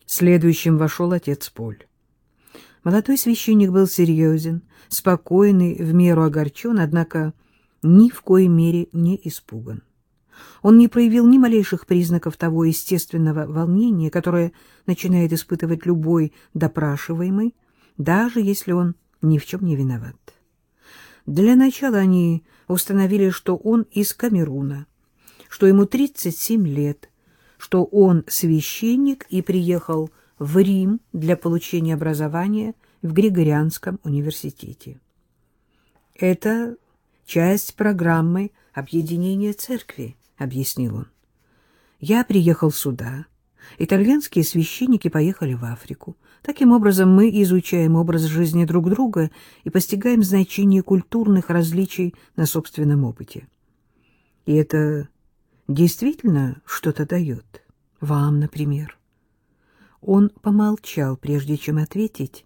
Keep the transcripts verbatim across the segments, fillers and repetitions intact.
Следующим вошел отец Поль. Молодой священник был серьезен, спокойный, в меру огорчен, однако ни в коей мере не испуган. Он не проявил ни малейших признаков того естественного волнения, которое начинает испытывать любой допрашиваемый, даже если он ни в чем не виноват. Для начала они установили, что он из Камеруна, что ему тридцать семь лет, что он священник и приехал в Рим для получения образования в Григорианском университете. Это часть программы объединения церкви, — объяснил он. Я приехал сюда, итальянские священники поехали в Африку. Таким образом, мы изучаем образ жизни друг друга и постигаем значение культурных различий на собственном опыте. И это действительно что-то дает. Вам, например. Он помолчал, прежде чем ответить.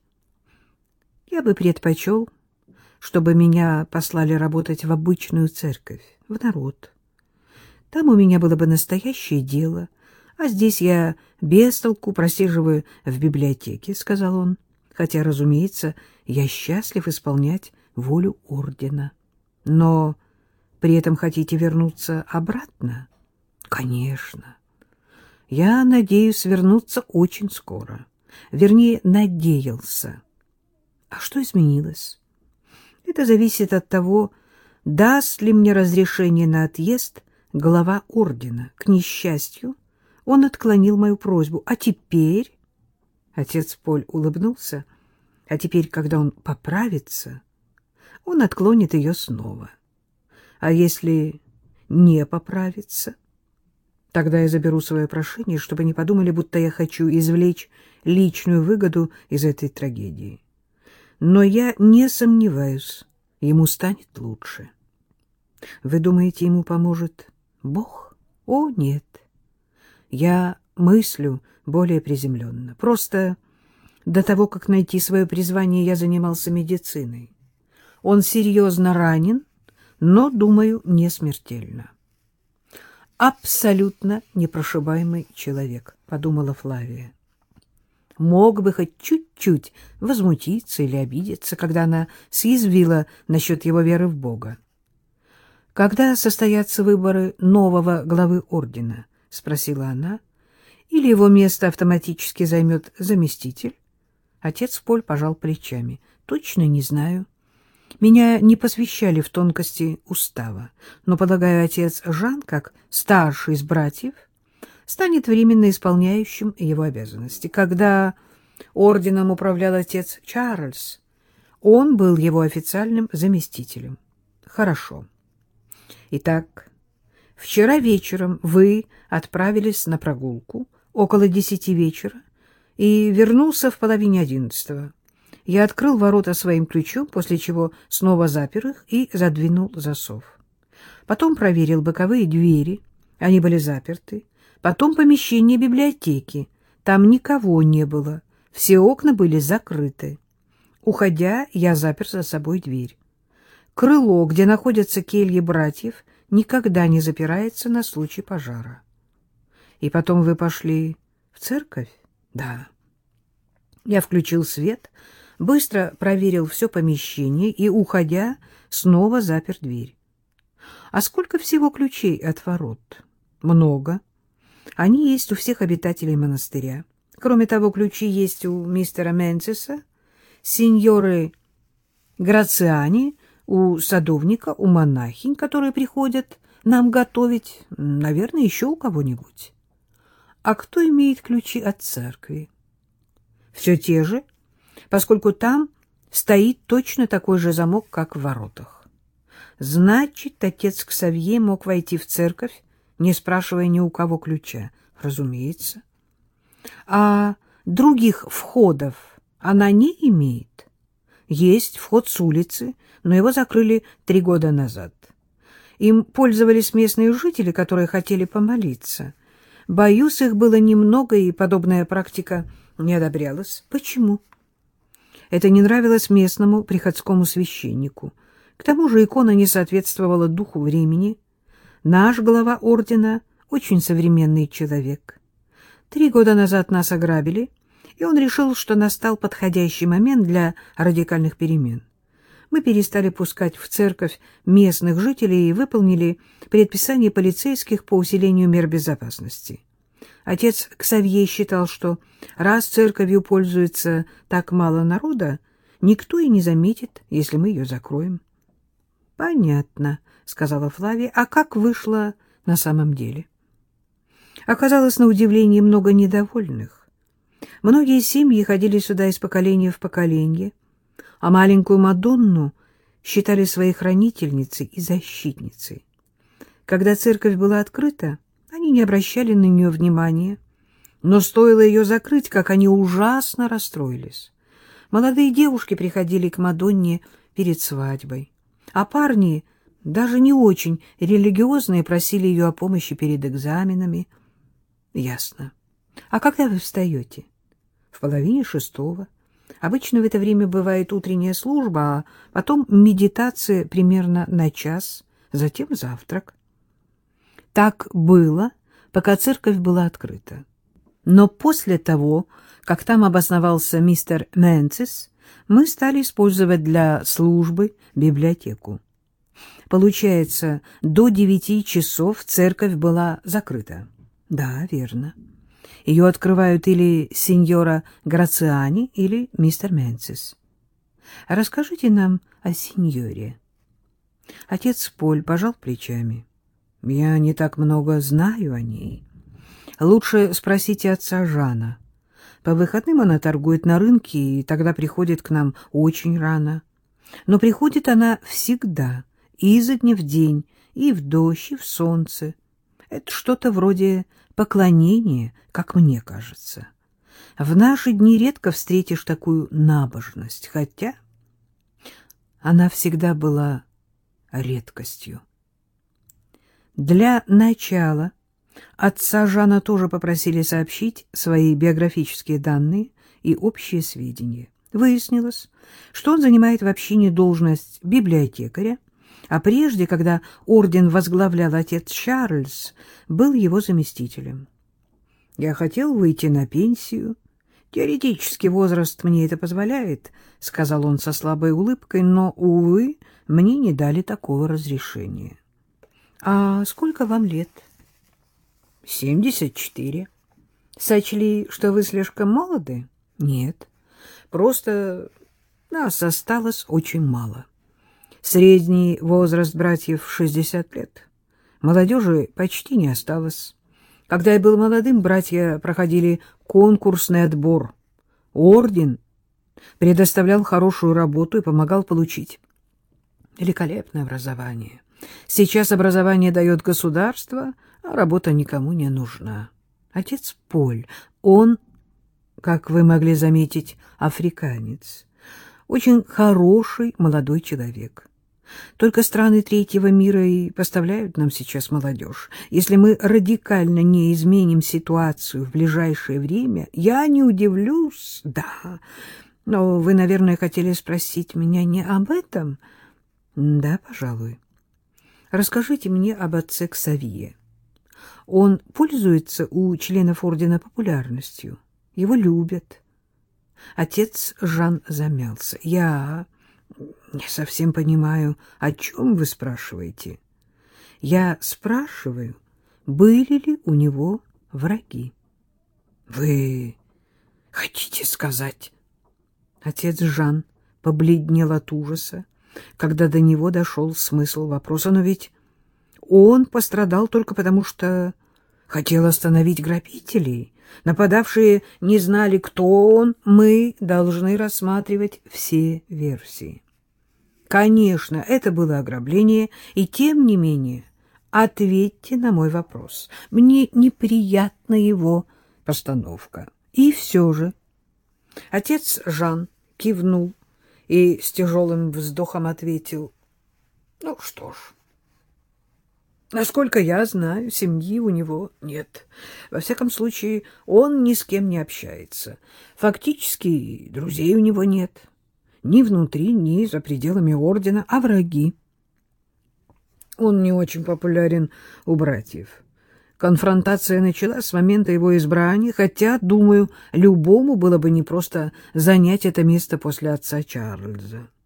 Я бы предпочел, чтобы меня послали работать в обычную церковь, в народ. Там у меня было бы настоящее дело, а здесь я без толку просиживаю в библиотеке, — сказал он, хотя, разумеется, я счастлив исполнять волю ордена. Но при этом хотите вернуться обратно? Конечно. Я надеюсь вернуться очень скоро. Вернее, надеялся. А что изменилось? Это зависит от того, даст ли мне разрешение на отъезд глава ордена. К несчастью, он отклонил мою просьбу. А теперь... Отец Поль улыбнулся. А теперь, когда он поправится, он отклонит ее снова. А если не поправится... Тогда я заберу свое прошение, чтобы не подумали, будто я хочу извлечь личную выгоду из этой трагедии. Но я не сомневаюсь, ему станет лучше. Вы думаете, ему поможет Бог? О, нет. Я мыслю более приземленно. Просто до того, как найти свое призвание, я занимался медициной. Он серьезно ранен, но, думаю, не смертельно. Абсолютно непрошибаемый человек, — подумала Флавия. Мог бы хоть чуть-чуть возмутиться или обидеться, когда она съязвила насчет его веры в Бога. — Когда состоятся выборы нового главы ордена? — спросила она. — Или его место автоматически займет заместитель? Отец Поль пожал плечами. — Точно не знаю. Меня не посвящали в тонкости устава, но, полагаю, отец Жан, как старший из братьев, станет временно исполняющим его обязанности. Когда орденом управлял отец Чарльз, он был его официальным заместителем. Хорошо. Итак, вчера вечером вы отправились на прогулку около десяти вечера и вернулся в половине одиннадцатого. Я открыл ворота своим ключом, после чего снова запер их и задвинул засов. Потом проверил боковые двери, они были заперты. Потом помещение библиотеки, там никого не было, все окна были закрыты. Уходя, я запер за собой дверь. Крыло, где находятся кельи братьев, никогда не запирается на случай пожара. И потом вы пошли в церковь? Да. Я включил свет, быстро проверил все помещение и, уходя, снова запер дверь. А сколько всего ключей от ворот? Много. Они есть у всех обитателей монастыря. Кроме того, ключи есть у мистера Менцеса, сеньоры Грациани, у садовника, у монахинь, которые приходят нам готовить, наверное, еще у кого-нибудь. А кто имеет ключи от церкви? Все те же, поскольку там стоит точно такой же замок, как в воротах. Значит, отец Ксавье мог войти в церковь, не спрашивая ни у кого ключа. Разумеется. А других входов она не имеет? Есть вход с улицы, но его закрыли три года назад. Им пользовались местные жители, которые хотели помолиться. Боюсь, их было немного, и подобная практика не одобрялась. Почему? Это не нравилось местному приходскому священнику. К тому же икона не соответствовала духу времени. Наш глава ордена очень современный человек. Три года назад нас ограбили, и он решил, что настал подходящий момент для радикальных перемен. Мы перестали пускать в церковь местных жителей и выполнили предписание полицейских по усилению мер безопасности. Отец Ксавье считал, что раз церковью пользуется так мало народа, никто и не заметит, если мы ее закроем. — Понятно, — сказала Флавия. — А как вышло на самом деле? Оказалось, на удивление, много недовольных. Многие семьи ходили сюда из поколения в поколение, а маленькую Мадонну считали своей хранительницей и защитницей. Когда церковь была открыта, они не обращали на нее внимания, но стоило ее закрыть, как они ужасно расстроились. Молодые девушки приходили к Мадонне перед свадьбой, а парни, даже не очень религиозные, просили ее о помощи перед экзаменами. — Ясно. А когда вы встаете? — В половине шестого. Обычно в это время бывает утренняя служба, а потом медитация примерно на час, затем завтрак. Так было, пока церковь была открыта. Но после того, как там обосновался мистер Мэнсис, мы стали использовать для службы библиотеку. Получается, до девяти часов церковь была закрыта. Да, верно. Ее открывают или сеньора Грациани, или мистер Мэнсис. Расскажите нам о сеньоре. Отец Поль пожал плечами. Я не так много знаю о ней. Лучше спросите отца Жана. По выходным она торгует на рынке, и тогда приходит к нам очень рано. Но приходит она всегда, изо дня в день, и в дождь, и в солнце. Это что-то вроде поклонения, как мне кажется. В наши дни редко встретишь такую набожность, хотя она всегда была редкостью. Для начала отца Жана тоже попросили сообщить свои биографические данные и общие сведения. Выяснилось, что он занимает в общине должность библиотекаря, а прежде, когда орден возглавлял отец Чарльз, был его заместителем. Я хотел выйти на пенсию. Теоретически возраст мне это позволяет, — сказал он со слабой улыбкой, но, увы, мне не дали такого разрешения. — А сколько вам лет? — Семьдесят четыре. — Сочли, что вы слишком молоды? — Нет. Просто нас осталось очень мало. Средний возраст братьев — шестьдесят лет. Молодежи почти не осталось. Когда я был молодым, братья проходили конкурсный отбор. Орден предоставлял хорошую работу и помогал получить великолепное образование. Сейчас образование дает государство, а работа никому не нужна. Отец Поль, он, как вы могли заметить, африканец, очень хороший молодой человек. Только страны третьего мира и поставляют нам сейчас молодежь. Если мы радикально не изменим ситуацию в ближайшее время, я не удивлюсь, да. Но вы, наверное, хотели спросить меня не об этом? Да, пожалуй. Расскажите мне об отце Ксавье. Он пользуется у членов ордена популярностью. Его любят. Отец Жан замялся. Я не совсем понимаю, о чем вы спрашиваете. Я спрашиваю, были ли у него враги. Вы хотите сказать? Отец Жан побледнел от ужаса, когда до него дошел смысл вопроса. Но ведь он пострадал только потому, что хотел остановить грабителей. Нападавшие не знали, кто он. Мы должны рассматривать все версии. Конечно, это было ограбление, и тем не менее ответьте на мой вопрос. Мне неприятна его постановка. И все же отец Жан кивнул и с тяжелым вздохом ответил: ну что ж, насколько я знаю, семьи у него нет. Во всяком случае, он ни с кем не общается. Фактически, друзей у него нет. Ни внутри, ни за пределами ордена. А враги? Он не очень популярен у братьев. Конфронтация началась с момента его избрания, хотя, думаю, любому было бы непросто занять это место после отца Чарльза.